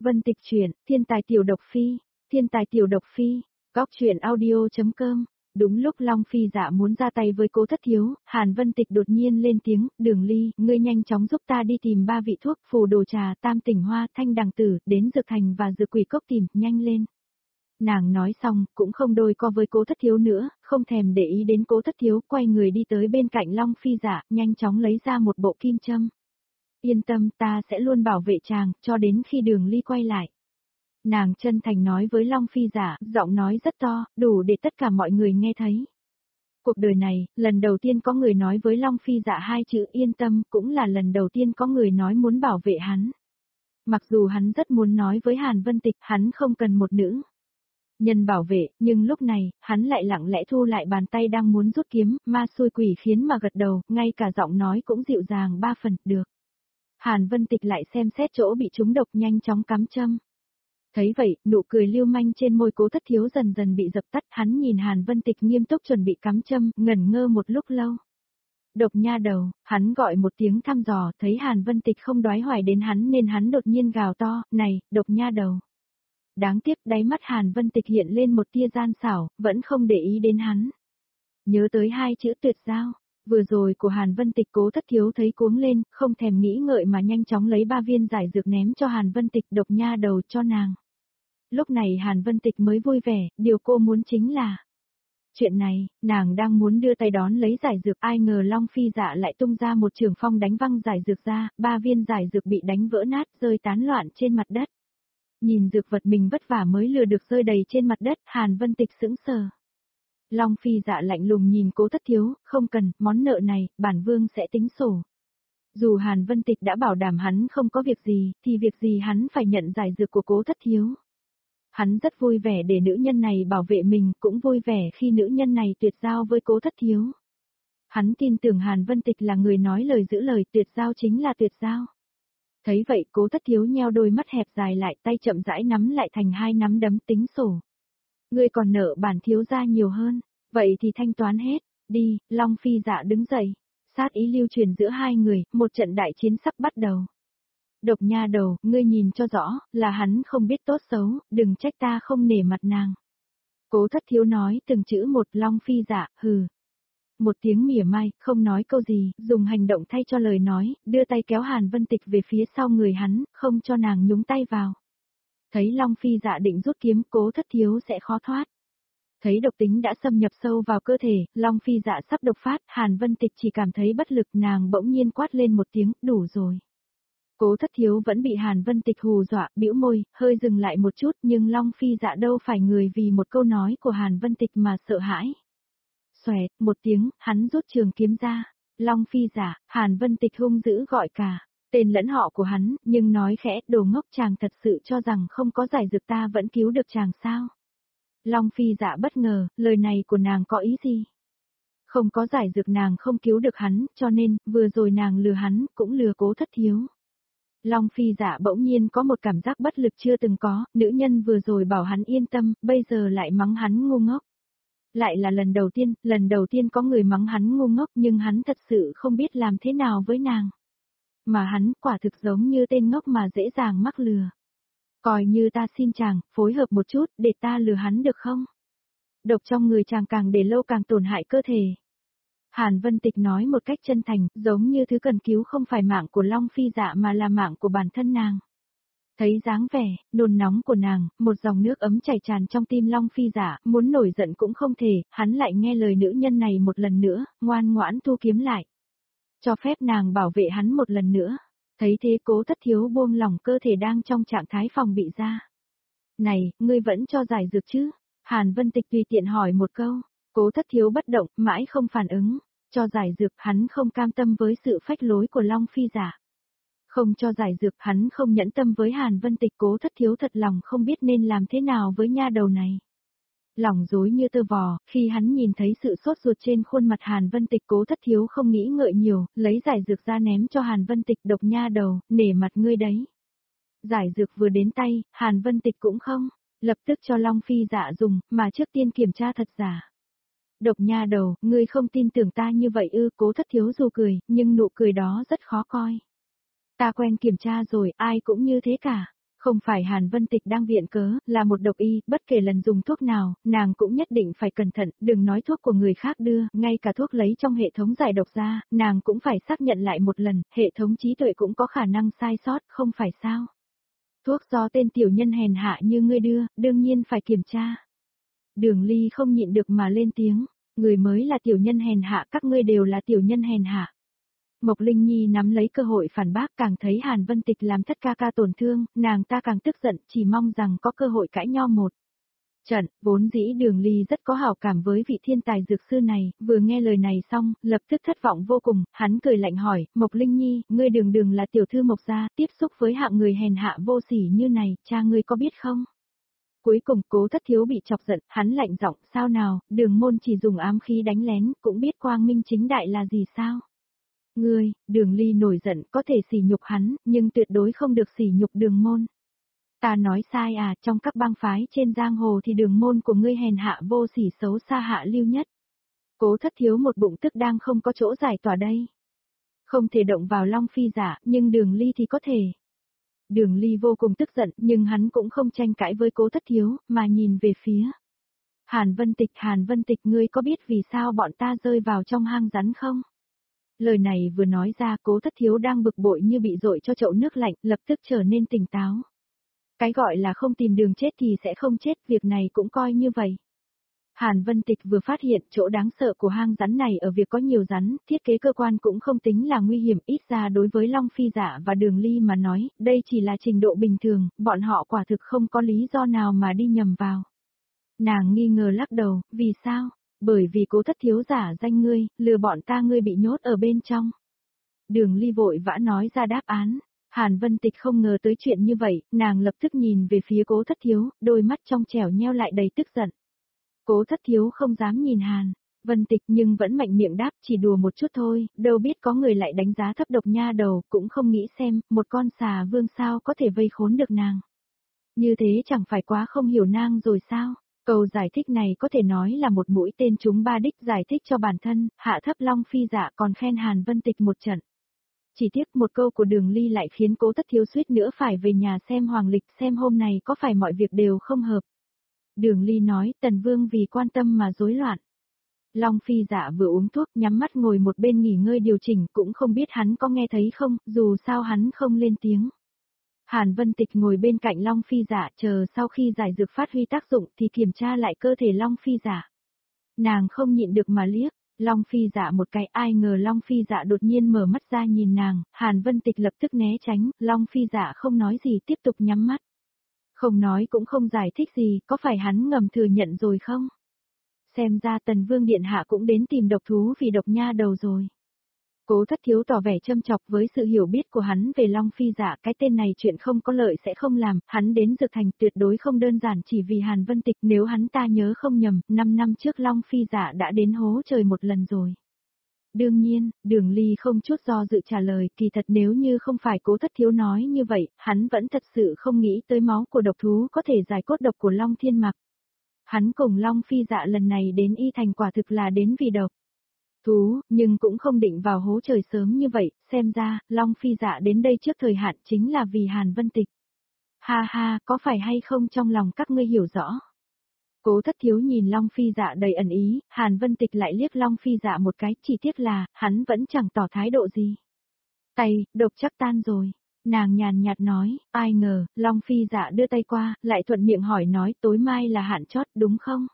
Vân Tịch truyện, Thiên tài tiểu độc phi, Thiên tài tiểu độc phi, góc truyện audio.com. Đúng lúc Long Phi Dạ muốn ra tay với Cố Thất Thiếu, Hàn Vân Tịch đột nhiên lên tiếng, Đường Ly, ngươi nhanh chóng giúp ta đi tìm 3 vị thuốc, phù đồ trà, tam tỉnh hoa, thanh đằng tử, đến dược thành và dược quỷ cốc tìm, nhanh lên. Nàng nói xong, cũng không đôi co với Cố Thất Thiếu nữa, không thèm để ý đến Cố Thất Thiếu, quay người đi tới bên cạnh Long Phi Dạ, nhanh chóng lấy ra một bộ kim châm. Yên tâm, ta sẽ luôn bảo vệ chàng, cho đến khi Đường Ly quay lại. Nàng chân thành nói với Long Phi Dạ, giọng nói rất to, đủ để tất cả mọi người nghe thấy. Cuộc đời này, lần đầu tiên có người nói với Long Phi Dạ 2 chữ yên tâm, cũng là lần đầu tiên có người nói muốn bảo vệ hắn. Mặc dù hắn rất muốn nói với Hàn Vân Tịch, hắn không cần một nữ nhân bảo vệ, nhưng lúc này, hắn lại lặng lẽ thu lại bàn tay đang muốn rút kiếm, ma xui quỷ khiến mà gật đầu, ngay cả giọng nói cũng dịu dàng 3 phần, được. Hàn Vân Tịch lại xem xét chỗ bị trúng độc nhanh chóng cắm châm. Thấy vậy, nụ cười lưu manh trên môi Cố Thất Thiếu dần dần bị dập tắt, hắn nhìn Hàn Vân Tịch nghiêm túc chuẩn bị cắm châm, ngẩn ngơ một lúc lâu. Độc nha đầu, hắn gọi một tiếng thăm dò, thấy Hàn Vân Tịch không đoái hoài đến hắn nên hắn đột nhiên gào to, này, độc nha đầu. Đáng tiếc đáy mắt Hàn Vân Tịch hiện lên một tia gian xảo, vẫn không để ý đến hắn. Nhớ tới 2 chữ tuyệt giao. Vừa rồi của Hàn Vân Tịch Cố Thất Thiếu thấy cuống lên, không thèm nghĩ ngợi mà nhanh chóng lấy 3 viên giải dược ném cho Hàn Vân Tịch, độc nha đầu cho nàng. Lúc này Hàn Vân Tịch mới vui vẻ, điều cô muốn chính là chuyện này, nàng đang muốn đưa tay đón lấy giải dược, ai ngờ Long Phi Dạ lại tung ra một trường phong đánh văng giải dược ra, 3 viên giải dược bị đánh vỡ nát rơi tán loạn trên mặt đất. Nhìn dược vật mình vất vả mới lừa được rơi đầy trên mặt đất, Hàn Vân Tịch sững sờ. Long Phi Dạ lạnh lùng nhìn Cố Thất Thiếu, không cần, món nợ này, bản vương sẽ tính sổ. Dù Hàn Vân Tịch đã bảo đảm hắn không có việc gì, thì việc gì hắn phải nhận giải dược của Cố Thất Thiếu. Hắn rất vui vẻ để nữ nhân này bảo vệ mình, cũng vui vẻ khi nữ nhân này tuyệt giao với Cố Thất Thiếu. Hắn tin tưởng Hàn Vân Tịch là người nói lời giữ lời, tuyệt giao chính là tuyệt giao. Thấy vậy Cố Thất Thiếu nheo đôi mắt hẹp dài lại, tay chậm rãi nắm lại thành 2 nắm đấm, tính sổ. Ngươi còn nợ bản thiếu gia nhiều hơn, vậy thì thanh toán hết, đi. Long Phi Dạ đứng dậy, sát ý lưu truyền giữa hai người, một trận đại chiến sắp bắt đầu. Độc nha đầu, ngươi nhìn cho rõ, là hắn không biết tốt xấu, đừng trách ta không nể mặt nàng. Cố Thất Thiếu nói từng chữ một. Long Phi Dạ, hừ. Một tiếng mỉa mai, không nói câu gì, dùng hành động thay cho lời nói, đưa tay kéo Hàn Vân Tịch về phía sau người hắn, không cho nàng nhúng tay vào. Thấy Long Phi Dạ định rút kiếm, Cố Thất Thiếu sẽ khó thoát. Thấy độc tính đã xâm nhập sâu vào cơ thể, Long Phi Dạ sắp độc phát, Hàn Vân Tịch chỉ cảm thấy bất lực, nàng bỗng nhiên quát lên một tiếng, đủ rồi. Cố Thất Thiếu vẫn bị Hàn Vân Tịch hù dọa, bĩu môi, hơi dừng lại một chút, nhưng Long Phi Dạ đâu phải người vì một câu nói của Hàn Vân Tịch mà sợ hãi. Xoẹt, một tiếng, hắn rút trường kiếm ra. Long Phi Dạ, Hàn Vân Tịch hung dữ gọi cả tên lẫn họ của hắn, nhưng nói khẽ, đồ ngốc, chàng thật sự cho rằng không có giải dược ta vẫn cứu được chàng sao? Long Phi Dạ bất ngờ, lời này của nàng có ý gì? Không có giải dược nàng không cứu được hắn, cho nên, vừa rồi nàng lừa hắn, cũng lừa Cố Thất Thiếu. Long Phi Dạ bỗng nhiên có một cảm giác bất lực chưa từng có, nữ nhân vừa rồi bảo hắn yên tâm, bây giờ lại mắng hắn ngu ngốc. Lại là lần đầu tiên có người mắng hắn ngu ngốc, nhưng hắn thật sự không biết làm thế nào với nàng. Mà hắn quả thực giống như tên ngốc mà dễ dàng mắc lừa. Coi như ta xin chàng, phối hợp một chút, để ta lừa hắn được không? Độc trong người chàng càng để lâu càng tổn hại cơ thể. Hàn Vân Tịch nói một cách chân thành, giống như thứ cần cứu không phải mạng của Long Phi Dạ mà là mạng của bản thân nàng. Thấy dáng vẻ, nôn nóng của nàng, một dòng nước ấm chảy tràn trong tim Long Phi Dạ, muốn nổi giận cũng không thể, hắn lại nghe lời nữ nhân này một lần nữa, ngoan ngoãn thu kiếm lại. Cho phép nàng bảo vệ hắn một lần nữa. Thấy thế Cố Thất Thiếu buông lỏng cơ thể đang trong trạng thái phòng bị ra. Này, ngươi vẫn cho giải dược chứ? Hàn Vân Tịch tùy tiện hỏi một câu. Cố Thất Thiếu bất động, mãi không phản ứng. Cho giải dược, hắn không cam tâm với sự phách lối của Long Phi Dạ. Không cho giải dược, hắn không nhẫn tâm với Hàn Vân Tịch. Cố Thất Thiếu thật lòng không biết nên làm thế nào với nha đầu này. Lòng rối như tơ vò, khi hắn nhìn thấy sự sốt ruột trên khuôn mặt Hàn Vân Tịch, Cố Thất Thiếu không nghĩ ngợi nhiều, lấy giải dược ra ném cho Hàn Vân Tịch, độc nha đầu, nể mặt ngươi đấy. Giải dược vừa đến tay, Hàn Vân Tịch cũng không, lập tức cho Long Phi Dạ dùng, mà trước tiên kiểm tra thật giả. Độc nha đầu, ngươi không tin tưởng ta như vậy ư? Cố Thất Thiếu dù cười, nhưng nụ cười đó rất khó coi. Ta quen kiểm tra rồi, ai cũng như thế cả. Không phải Hàn Vân Tịch đang viện cớ, là một độc y, bất kể lần dùng thuốc nào, nàng cũng nhất định phải cẩn thận, đừng nói thuốc của người khác đưa, ngay cả thuốc lấy trong hệ thống giải độc ra, nàng cũng phải xác nhận lại một lần, hệ thống trí tuệ cũng có khả năng sai sót, không phải sao. Thuốc do tên tiểu nhân hèn hạ như ngươi đưa, đương nhiên phải kiểm tra. Đường Ly không nhịn được mà lên tiếng, người mới là tiểu nhân hèn hạ, các ngươi đều là tiểu nhân hèn hạ. Mộc Linh Nhi nắm lấy cơ hội phản bác, càng thấy Hàn Vân Tịch làm thất ca ca tổn thương, nàng ta càng tức giận, chỉ mong rằng có cơ hội cãi nhau một trận. Vốn dĩ Đường Ly rất có hảo cảm với vị thiên tài dược sư này, vừa nghe lời này xong, lập tức thất vọng vô cùng, hắn cười lạnh hỏi, Mộc Linh Nhi, ngươi đường là tiểu thư Mộc gia, tiếp xúc với hạng người hèn hạ vô sỉ như này, cha ngươi có biết không? Cuối cùng Cố Thất Thiếu bị chọc giận, hắn lạnh giọng, sao nào, Đường môn chỉ dùng ám khí đánh lén, cũng biết quang minh chính đại là gì sao? Ngươi, Đường Ly nổi giận, có thể sỉ nhục hắn, nhưng tuyệt đối không được sỉ nhục Đường môn. Ta nói sai à, trong các bang phái trên giang hồ thì Đường môn của ngươi hèn hạ vô sỉ xấu xa hạ lưu nhất. Cố Thất Thiếu một bụng tức đang không có chỗ giải tỏa đây. Không thể động vào Long Phi giả, nhưng Đường Ly thì có thể. Đường Ly vô cùng tức giận, nhưng hắn cũng không tranh cãi với Cố Thất Thiếu, mà nhìn về phía Hàn Vân Tịch, ngươi có biết vì sao bọn ta rơi vào trong hang rắn không? Lời này vừa nói ra, Cố Thất Thiếu đang bực bội như bị dội cho chậu nước lạnh, lập tức trở nên tỉnh táo. Cái gọi là không tìm đường chết thì sẽ không chết, việc này cũng coi như vậy. Hàn Vân Tịch vừa phát hiện chỗ đáng sợ của hang rắn này ở việc có nhiều rắn, thiết kế cơ quan cũng không tính là nguy hiểm, ít ra đối với Long Phi Dạ và Đường Ly mà nói, đây chỉ là trình độ bình thường, bọn họ quả thực không có lý do nào mà đi nhầm vào. Nàng nghi ngờ lắc đầu, vì sao? Bởi vì Cố Thất Thiếu giả danh ngươi, lừa bọn ta, ngươi bị nhốt ở bên trong. Đường Ly vội vã nói ra đáp án. Hàn Vân Tịch không ngờ tới chuyện như vậy, nàng lập tức nhìn về phía Cố Thất Thiếu, đôi mắt trong trẻo nheo lại đầy tức giận. Cố Thất Thiếu không dám nhìn Hàn Vân Tịch nhưng vẫn mạnh miệng đáp, chỉ đùa một chút thôi, đâu biết có người lại đánh giá thấp độc nha đầu, cũng không nghĩ xem, một con xà vương sao có thể vây khốn được nàng. Như thế chẳng phải quá không hiểu nàng rồi sao? Câu giải thích này có thể nói là một mũi tên trúng ba đích, giải thích cho bản thân, hạ thấp Long Phi Dạ còn khen Hàn Vân Tịch một trận. Chỉ tiếc một câu của Đường Ly lại khiến Cố Thất Thiếu suýt nữa phải về nhà xem hoàng lịch, xem hôm nay có phải mọi việc đều không hợp. Đường Ly nói, Tần Vương vì quan tâm mà rối loạn. Long Phi Dạ vừa uống thuốc, nhắm mắt ngồi một bên nghỉ ngơi điều chỉnh, cũng không biết hắn có nghe thấy không, dù sao hắn không lên tiếng. Hàn Vân Tịch ngồi bên cạnh Long Phi Dạ, chờ sau khi giải dược phát huy tác dụng thì kiểm tra lại cơ thể Long Phi Dạ. Nàng không nhịn được mà liếc Long Phi Dạ một cái, ai ngờ Long Phi Dạ đột nhiên mở mắt ra nhìn nàng, Hàn Vân Tịch lập tức né tránh, Long Phi Dạ không nói gì tiếp tục nhắm mắt. Không nói cũng không giải thích gì, có phải hắn ngầm thừa nhận rồi không? Xem ra Tần Vương Điện Hạ cũng đến tìm độc thú vì độc nha đầu rồi. Cố Thất Thiếu tỏ vẻ châm chọc với sự hiểu biết của hắn về Long Phi Dạ, cái tên này chuyện không có lợi sẽ không làm, hắn đến Dược Thành tuyệt đối không đơn giản chỉ vì Hàn Vân Tịch, nếu hắn ta nhớ không nhầm, 5 năm trước Long Phi Dạ đã đến hố trời một lần rồi. Đương nhiên, Đường Ly không chút do dự trả lời, kỳ thật nếu như không phải Cố Thất Thiếu nói như vậy, hắn vẫn thật sự không nghĩ tới máu của độc thú có thể giải cốt độc của Long Thiên Mặc. Hắn cùng Long Phi Dạ lần này đến Y Thành quả thực là đến vì độc thú, nhưng cũng không định vào hố trời sớm như vậy, xem ra, Long Phi Dạ đến đây trước thời hạn chính là vì Hàn Vân Tịch. Ha ha, có phải hay không trong lòng các ngươi hiểu rõ? Cố Thất Thiếu nhìn Long Phi Dạ đầy ẩn ý, Hàn Vân Tịch lại liếc Long Phi Dạ một cái, chỉ tiếc là, hắn vẫn chẳng tỏ thái độ gì. Tay, độc chắc tan rồi. Nàng nhàn nhạt nói, ai ngờ, Long Phi Dạ đưa tay qua, lại thuận miệng hỏi nói tối mai là hạn chót đúng không?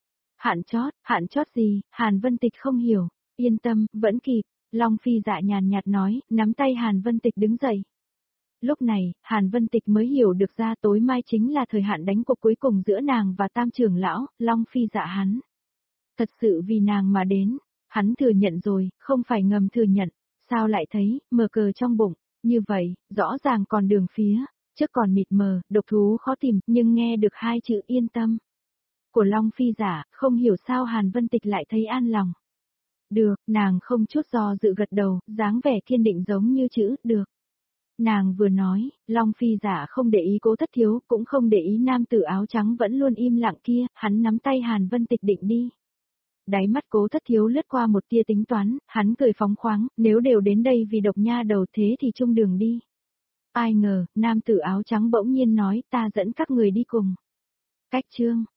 Hạn chót gì, Hàn Vân Tịch không hiểu, yên tâm, vẫn kịp, Long Phi Dạ nhàn nhạt nói, nắm tay Hàn Vân Tịch đứng dậy. Lúc này, Hàn Vân Tịch mới hiểu được ra tối mai chính là thời hạn đánh cuộc cuối cùng giữa nàng và Tam trưởng lão, Long Phi Dạ hắn. Thật sự vì nàng mà đến, hắn thừa nhận rồi, không phải ngầm thừa nhận, sao lại thấy, mờ cờ trong bụng, như vậy, rõ ràng còn đường phía, trước còn mịt mờ, độc thú khó tìm, nhưng nghe được hai chữ yên tâm của Long Phi Dạ, không hiểu sao Hàn Vân Tịch lại thấy an lòng. Được, nàng không chút do dự gật đầu, dáng vẻ kiên định giống như chữ, được. Nàng vừa nói, Long Phi Dạ không để ý Cố Thất Thiếu, cũng không để ý nam tử áo trắng vẫn luôn im lặng kia, hắn nắm tay Hàn Vân Tịch định đi. Đáy mắt Cố Thất Thiếu lướt qua một tia tính toán, hắn cười phóng khoáng, nếu đều đến đây vì độc nha đầu thế thì chung đường đi. Ai ngờ, nam tử áo trắng bỗng nhiên nói ta dẫn các người đi cùng. Cách chương.